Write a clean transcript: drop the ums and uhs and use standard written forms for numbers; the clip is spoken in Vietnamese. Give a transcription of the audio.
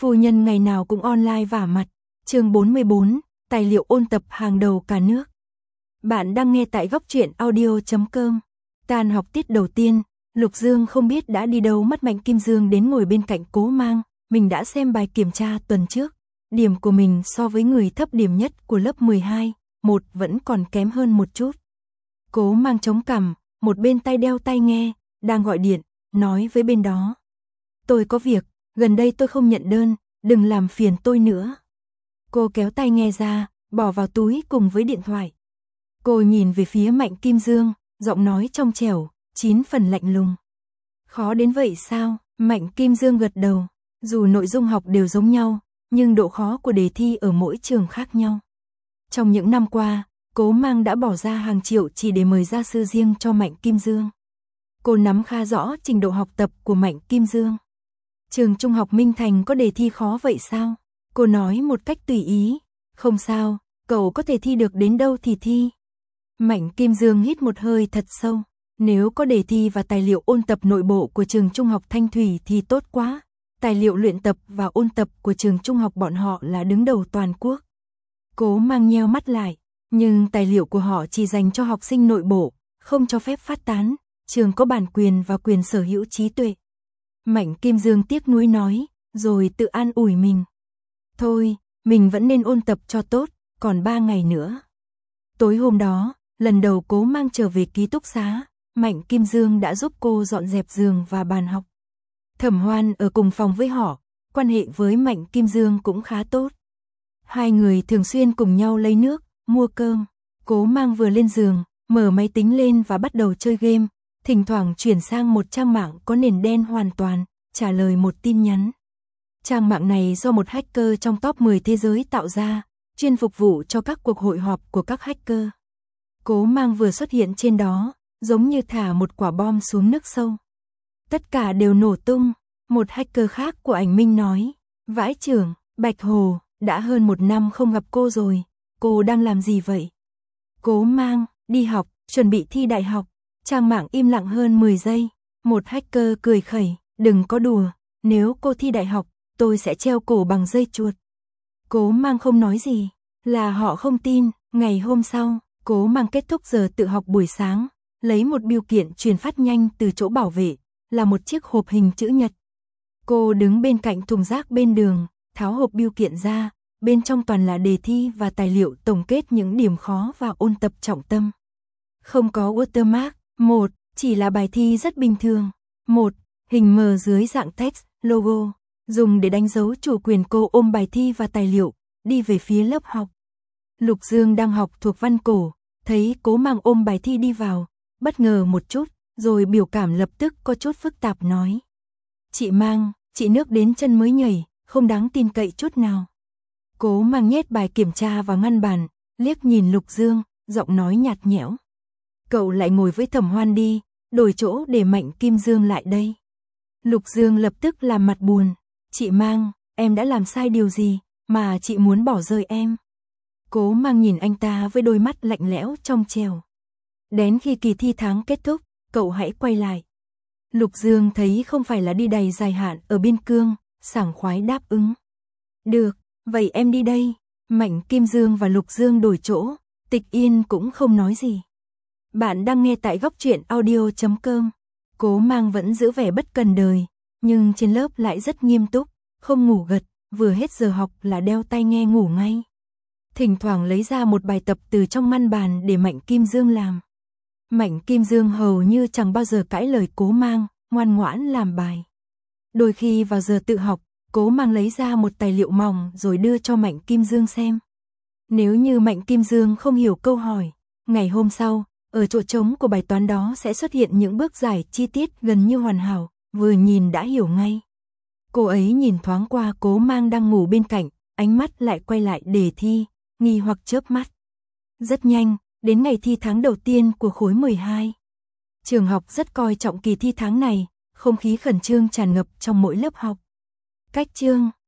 Phu nhân ngày nào cũng online vả mặt. Chương 44, tài liệu ôn tập hàng đầu cả nước. Bạn đang nghe tại góc truyện audio.com. Tan học tiết đầu tiên, Lục Dương không biết đã đi đâu mất Mạnh Kim Dương đến ngồi bên cạnh Cố Mang. Mình đã xem bài kiểm tra tuần trước. Điểm của mình so với người thấp điểm nhất của lớp 12, một vẫn còn kém hơn một chút. Cố Mang chống cằm, một bên tay đeo tai nghe, đang gọi điện, nói với bên đó. Tôi có việc, gần đây tôi không nhận đơn, đừng làm phiền tôi nữa. Cô kéo tai nghe ra, bỏ vào túi cùng với điện thoại. Cô nhìn về phía Mạnh Kim Dương, giọng nói trong trẻo, 9 phần lạnh lùng. Khó đến vậy sao? Mạnh Kim Dương gật đầu. Dù nội dung học đều giống nhau, nhưng độ khó của đề thi ở mỗi trường khác nhau. Trong những năm qua, Cố Mang đã bỏ ra hàng triệu chỉ để mời gia sư riêng cho Mạnh Kim Dương. Cô nắm khá rõ trình độ học tập của Mạnh Kim Dương. Trường Trung học Minh Thành có đề thi khó vậy sao? Cô nói một cách tùy ý. Không sao, cậu có thể thi được đến đâu thì thi. Mạnh Kim Dương hít một hơi thật sâu. Nếu có đề thi và tài liệu ôn tập nội bộ của trường Trung học Thanh Thủy thì tốt quá. Tài liệu luyện tập và ôn tập của trường Trung học bọn họ là đứng đầu toàn quốc. Cố Mang nheo mắt lại, nhưng tài liệu của họ chỉ dành cho học sinh nội bộ, không cho phép phát tán. Trường có bản quyền và quyền sở hữu trí tuệ. Mạnh Kim Dương tiếc nuối nói, rồi tự an ủi mình. Thôi, mình vẫn nên ôn tập cho tốt, còn 3 ngày nữa. Tối hôm đó, lần đầu Cố Mang trở về ký túc xá, Mạnh Kim Dương đã giúp cô dọn dẹp giường và bàn học. Thẩm Hoan ở cùng phòng với họ, quan hệ với Mạnh Kim Dương cũng khá tốt. Hai người thường xuyên cùng nhau lấy nước, mua cơm. Cố Mang vừa lên giường, mở máy tính lên và bắt đầu chơi game, thỉnh thoảng chuyển sang một trang mạng có nền đen hoàn toàn, trả lời một tin nhắn. Trang mạng này do một hacker trong top 10 thế giới tạo ra, chuyên phục vụ cho các cuộc hội họp của các hacker. Cố Mang vừa xuất hiện trên đó, giống như thả một quả bom xuống nước sâu. Tất cả đều nổ tung. Một hacker khác của Ảnh Minh nói, Vãi trưởng, Bạch Hồ, đã hơn 1 năm không gặp cô rồi, cô đang làm gì vậy? Cố Mang, đi học, chuẩn bị thi đại học. Trang mạng im lặng hơn 10 giây. Một hacker cười khẩy, đừng có đùa, nếu cô thi đại học, tôi sẽ treo cổ bằng dây chuột. Cố Mang không nói gì, là họ không tin. Ngày hôm sau, Cố Mang kết thúc giờ tự học buổi sáng, lấy một bưu kiện truyền phát nhanh từ chỗ bảo vệ, là một chiếc hộp hình chữ nhật. Cô đứng bên cạnh thùng rác bên đường, tháo hộp bưu kiện ra, bên trong toàn là đề thi và tài liệu tổng kết những điểm khó và ôn tập trọng tâm. Không có watermark, một, chỉ là bài thi rất bình thường. Một, hình mờ dưới dạng text, logo, dùng để đánh dấu chủ quyền. Cô ôm bài thi và tài liệu, đi về phía lớp học. Lục Dương đang học thuộc văn cổ, thấy Cố Mang ôm bài thi đi vào, bất ngờ một chút, rồi biểu cảm lập tức có chút phức tạp nói. Chị Mang, chị nước đến chân mới nhảy, không đáng tin cậy chút nào. Cố Mang nhét bài kiểm tra vào ngăn bàn, liếc nhìn Lục Dương, giọng nói nhạt nhẽo. Cậu lại ngồi với Thẩm Hoan đi, đổi chỗ để Mạnh Kim Dương lại đây. Lục Dương lập tức làm mặt buồn. Chị Mang, em đã làm sai điều gì mà chị muốn bỏ rơi em? Cố Mang nhìn anh ta với đôi mắt lạnh lẽo trong trẻo. Đến khi kỳ thi tháng kết thúc, cậu hãy quay lại. Lục Dương thấy không phải là đi đầy dài hạn ở Biên Cương, sảng khoái đáp ứng. Được, vậy em đi đây. Mạnh Kim Dương và Lục Dương đổi chỗ, Tịch Yên cũng không nói gì. Bạn đang nghe tại góc truyện audio.com. Cố Mang vẫn giữ vẻ bất cần đời, nhưng trên lớp lại rất nghiêm túc, không ngủ gật, vừa hết giờ học là đeo tai nghe ngủ ngay. Thỉnh thoảng lấy ra một bài tập từ trong ngăn bàn để Mạnh Kim Dương làm. Mạnh Kim Dương hầu như chẳng bao giờ cãi lời Cố Mang, ngoan ngoãn làm bài. Đôi khi vào giờ tự học, Cố Mang lấy ra một tài liệu mỏng rồi đưa cho Mạnh Kim Dương xem. Nếu như Mạnh Kim Dương không hiểu câu hỏi, ngày hôm sau, ở chỗ trống của bài toán đó sẽ xuất hiện những bước giải chi tiết gần như hoàn hảo, vừa nhìn đã hiểu ngay. Cô ấy nhìn thoáng qua Cố Mang đang ngủ bên cạnh, ánh mắt lại quay lại đề thi, nghi hoặc chớp mắt. Rất nhanh, đến ngày thi tháng đầu tiên của khối 12. Trường học rất coi trọng kỳ thi tháng này, không khí khẩn trương tràn ngập trong mỗi lớp học. Cách chương